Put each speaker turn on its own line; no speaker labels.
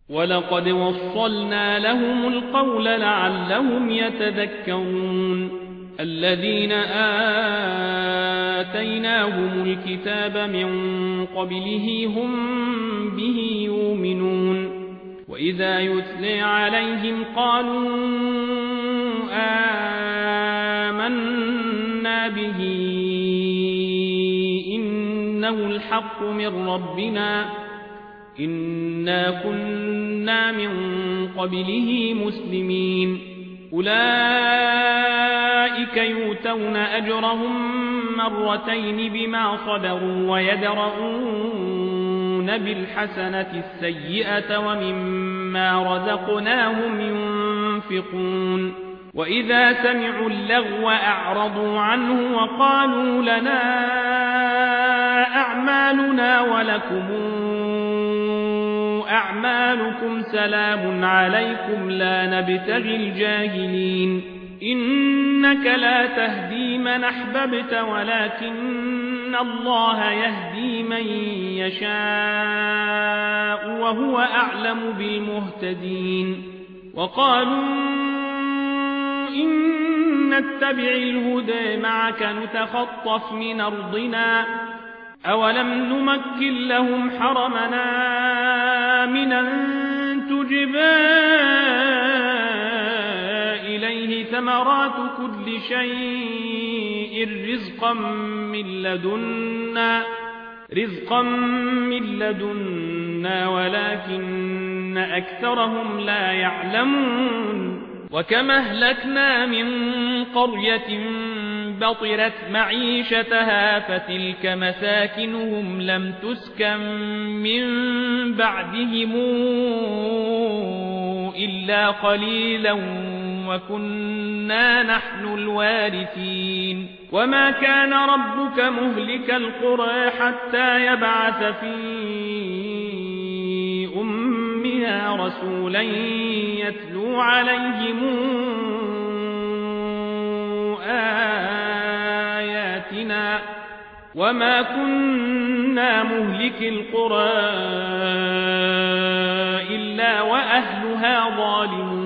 ولقد وصلنا لهم القول لعلهم يتذكرون الذين آتيناهم الكتاب من قبله هم به يؤمنون وإذا يتلى عليهم قالوا آمنا به إنه الحق من ربنا إنا كنا من قبله مسلمين أولئك يؤتون أجرهم مرتين بما صبروا ويدرؤون بالحسنة السيئة ومما رزقناهم ينفقون وإذا سمعوا اللغو أعرضوا عنه وقالوا لنا أعمالنا ولكم أعمالكم سلام عليكم لا نبتغي الجاهلين إنك لا تهدي من أحببت ولكن الله يهدي من يشاء وهو أعلم بالمهتدين وقالوا إن نتبع الهدى معك نتخطف من أرضنا أولم نمكن لهم حرمنا من أن تجبى إليه ثمرات كل شيء رزقا من لدنا ولكن أكثرهم لا يعلمون وكما أهلكنا من قرية بطرت معيشتها فتلك مساكنهم لم تسكن من بعدهم إلا قليلا وكنا نحن الوارثين وما كان ربك مهلك القرى حتى يبعث في أمها رسولا يتلو عليهم آياتنا وما كنا مهلك القرى إلا وأهلها ظالمون